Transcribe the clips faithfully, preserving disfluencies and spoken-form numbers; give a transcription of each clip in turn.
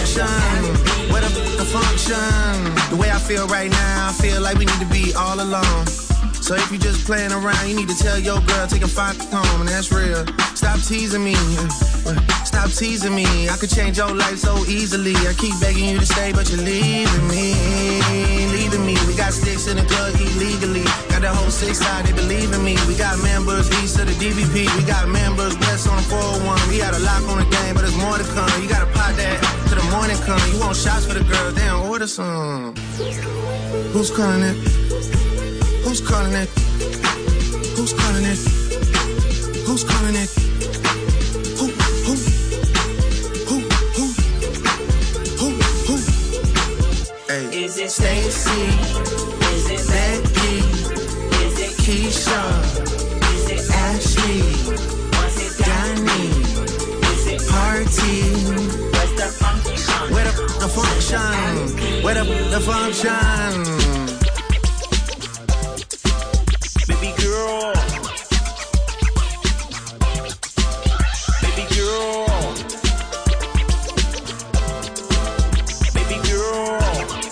function? Where the, the function? The way I feel right now, I feel like we need to be all alone. So if you just playing around, you need to tell your girl, take a fuck home, and that's real. Stop teasing me, stop teasing me. I could change your life so easily. I keep begging you to stay, but you're leaving me, leaving me. We got sticks in the club illegally. Got the whole six side, they believe in me. We got members east of the D V P. We got members west on the four oh one. We got a lock on the game, but there's more to come. You gotta pot that till the morning come. You want shots for the girls, they don't order some. Who's calling it? Who's calling it? Who's calling it? Who's calling it? Who, who, who, who, who, who? Hey. Is it Stacy? Is it Becky? Is it Keisha? Is it Ashley? Was it Danny? Is it Party? Where's the function? Where the, the function? Where the, the function? Baby girl, baby girl, baby girl,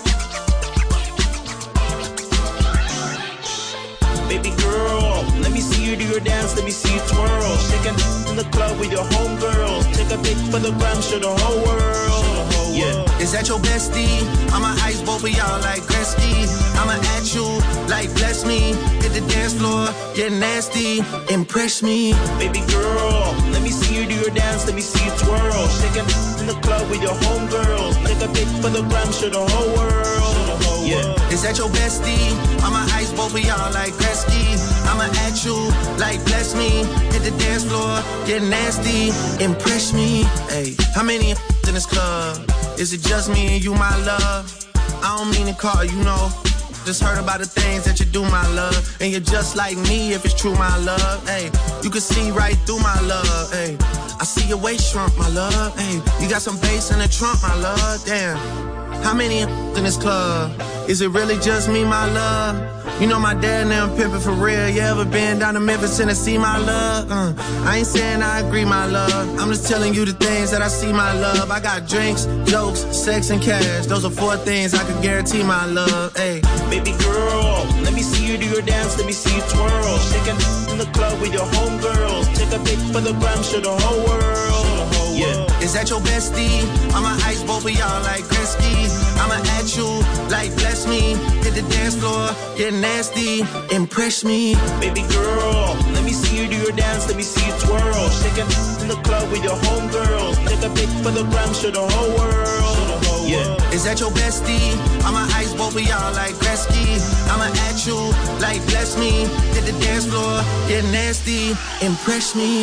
baby girl. Let me see you do your dance, let me see you twirl. Shake it in the club with your homegirls. Take a pic for the gram, show the whole world. Yeah. Is that your bestie? I'ma ice both of y'all like Gretzky. I'ma at you like bless me. Hit the dance floor, get nasty, impress me. Baby girl, let me see you do your dance, let me see you twirl. Shake it in the club with your homegirls. Take a pic for the gram, show the whole world. Yeah. Is that your bestie? I'ma ice both of y'all like Gretzky. I'ma at you like bless me. Hit the dance floor, get nasty, impress me. Hey, how many in this club? Is it just me and you, my love? I don't mean to call you, know. Just heard about the things that you do, my love. And you're just like me if it's true, my love. Hey, you can see right through my love. Hey, I see your waist shrunk, my love. Hey, you got some bass in the trunk, my love. Damn, how many in this club? Is it really just me, my love? You know my dad now pimping for real. You ever been down to Memphis, Tennessee, my love? Uh, I ain't saying I agree, my love. I'm just telling you the things that I see, my love. I got drinks, jokes, sex, and cash. Those are four things I can guarantee, my love. Hey, baby girl, let me see you do your dance, let me see you twirl. Shake it in the club with your homegirls. Take a pic for the gram, show the whole world. Yeah. Is that your bestie? I'ma ice both of y'all like Gretzky. I'ma at you like bless me. Hit the dance floor, get nasty, impress me. Baby girl, let me see you do your dance, let me see you twirl. Shake it in the club with your homegirls. Take a pic for the gram, show the whole world. Yeah. Is that your bestie? I'ma ice both of y'all like Gretzky. I'ma at you like bless me. Hit the dance floor, get nasty, impress me.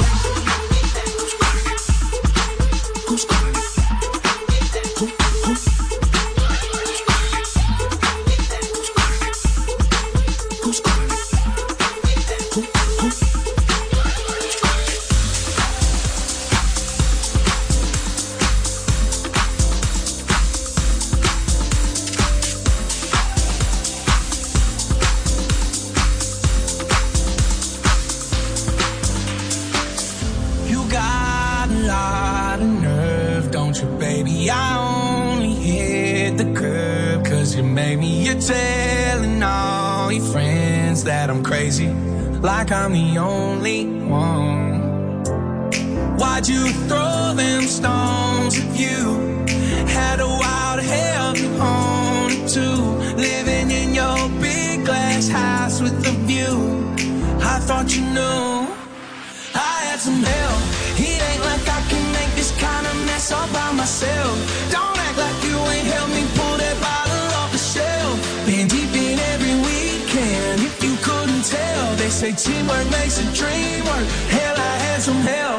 Who's calling it? Who, who? Who's calling it? Who, who? You got a lot of nerve, don't you, baby? I only hit the curb 'cause you made me. You're telling all your friends that I'm crazy, like I'm the only one. Why'd you throw them stones if you had a wild hell you own too? Living in your big glass house with a view. I thought you knew I had some help. It ain't like I can make this kind of mess all by myself. Don't act like you ain't helped me pull that bottle off the shelf. Been deep in every weekend, if you couldn't tell. They say teamwork makes a dream work. Hell, I had some help.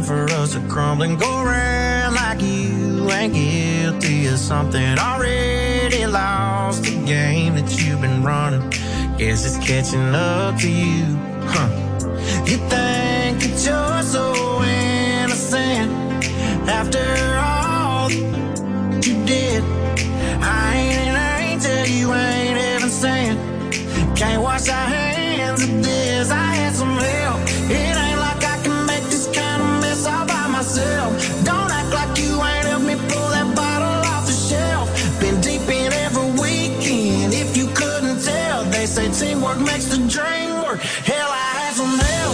for us to crumble and go around like you ain't guilty of something already lost. The game that you've been running, guess it's catching up to you, huh? You think that you're so innocent after all you did. I ain't an angel, you ain't even saying. Can't wash our hands of this. I had some help. It ain't like I can make this kind of mess all by myself. Don't act like you ain't helped me pull that bottle off the shelf. Been deep in every weekend, if you couldn't tell. They say teamwork makes the dream work. Hell, I had some help.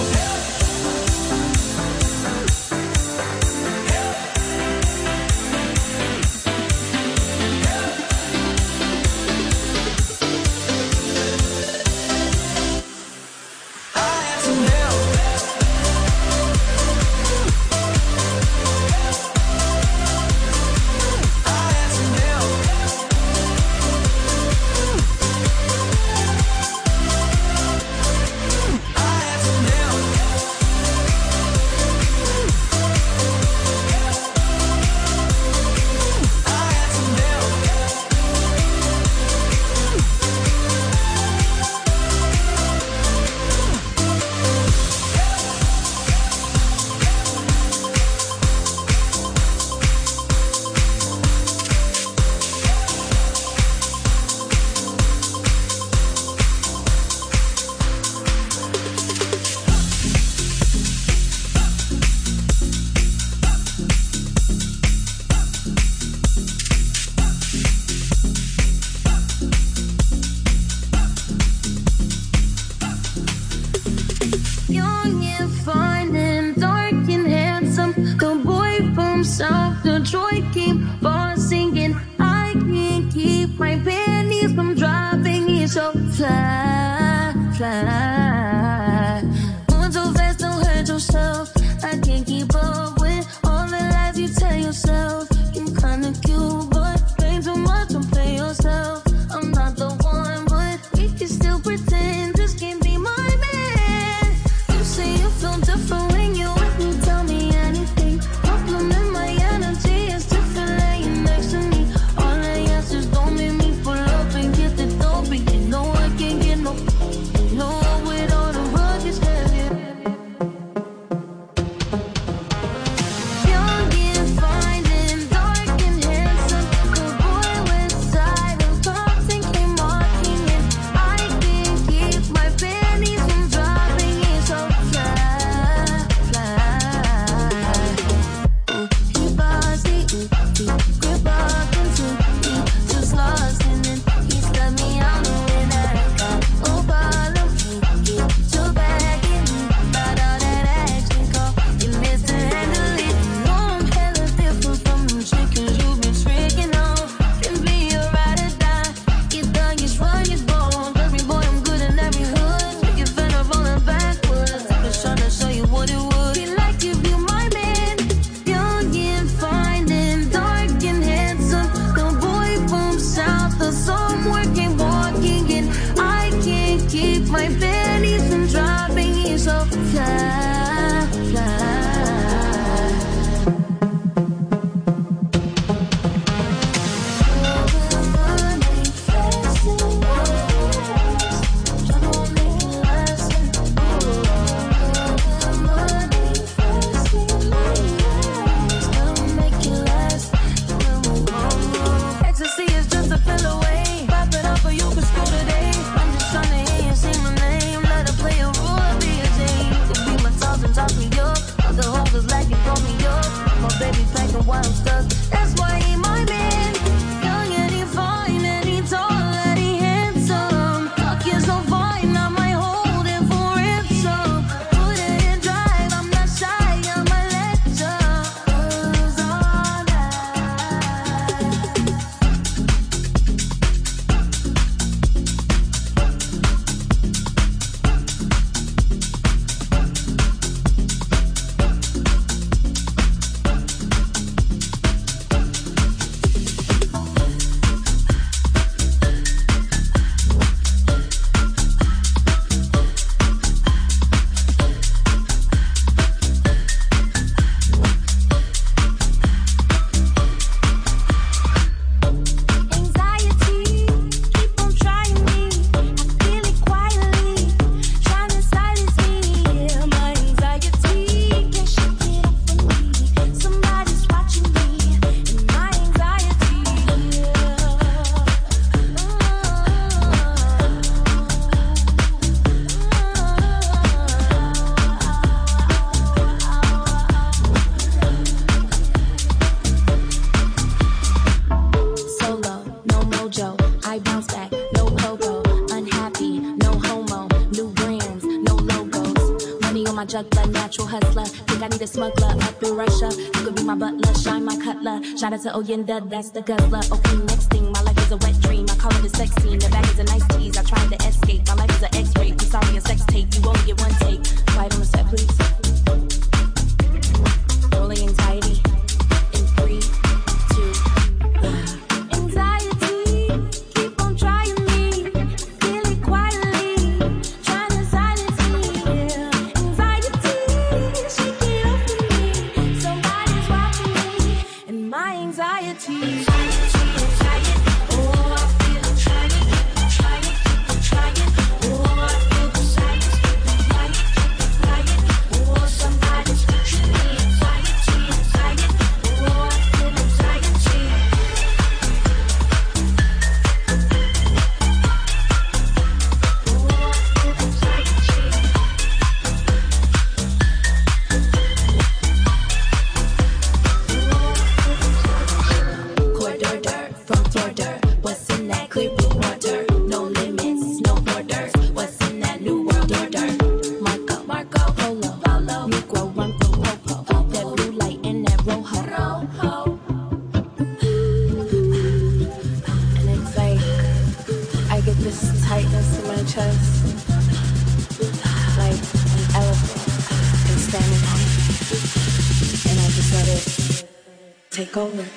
No my juggler, natural hustler. Think I need a smuggler up in Russia. You could be my butler, shine my cutler. Shout out to Oyenda, that's the guzzler. Okay, next thing, my life is a wet dream. I call it a sex scene. The bag is a nice tease. I tried to escape. My life is an X-ray. I'm sorry, a sex tape. You only get one take. Quiet on the set, please. Rolling anxiety in three, two, one. Anxiety, keep on trying me. Feel it quietly, trying to silence me. Yeah. Anxiety, shaking off of me. Somebody's watching me, and my anxiety. Take over.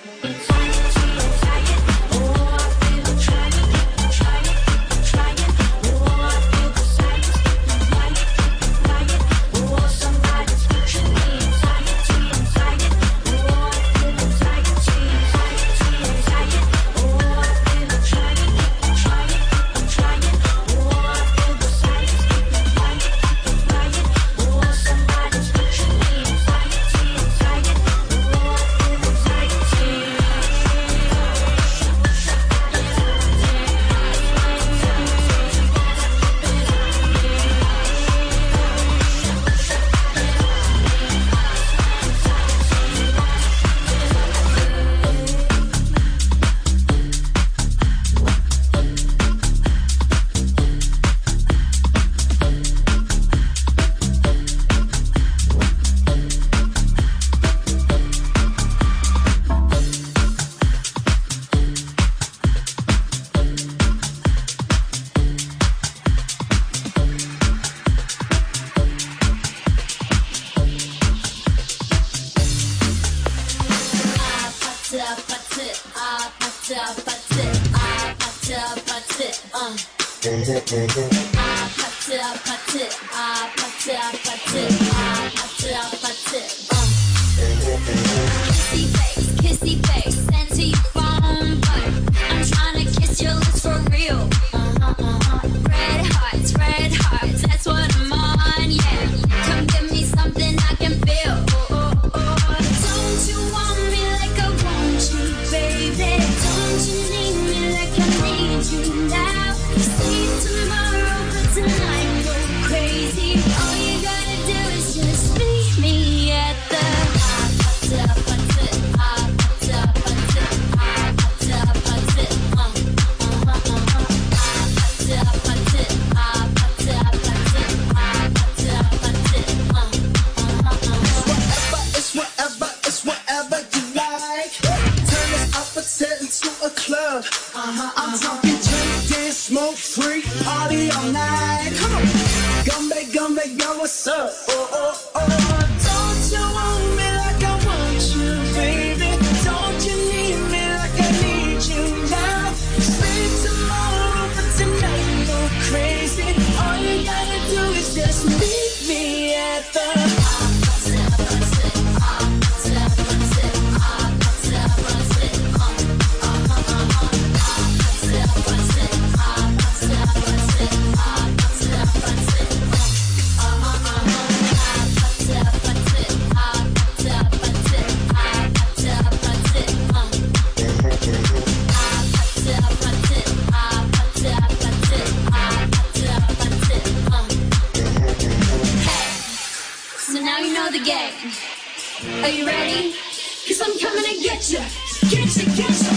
Are you ready? Cause I'm coming to get you. Get you, get you.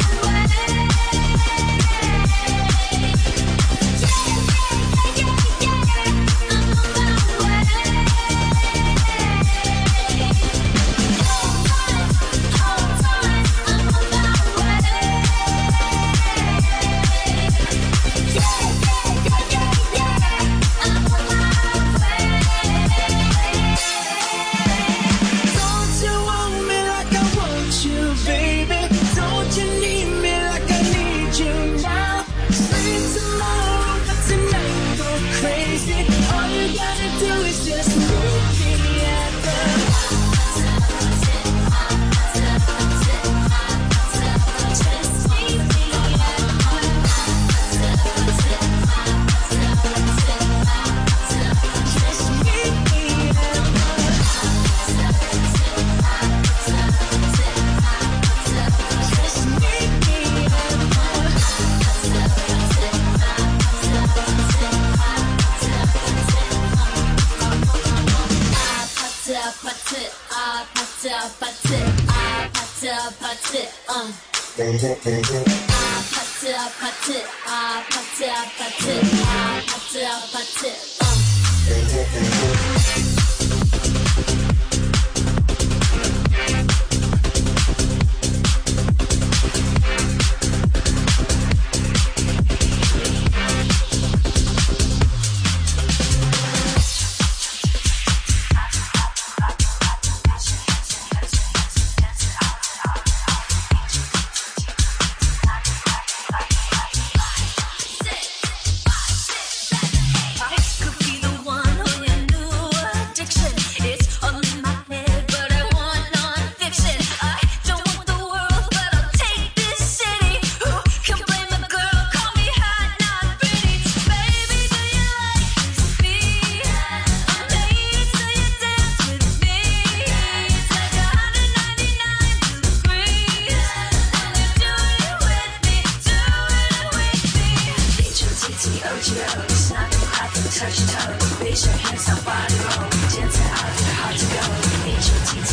Yeah, yeah, yeah, yeah, yeah. 아파트 아파트 아파트 아파트 아파트 아파트 어.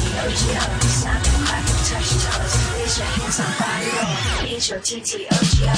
H O T T O G O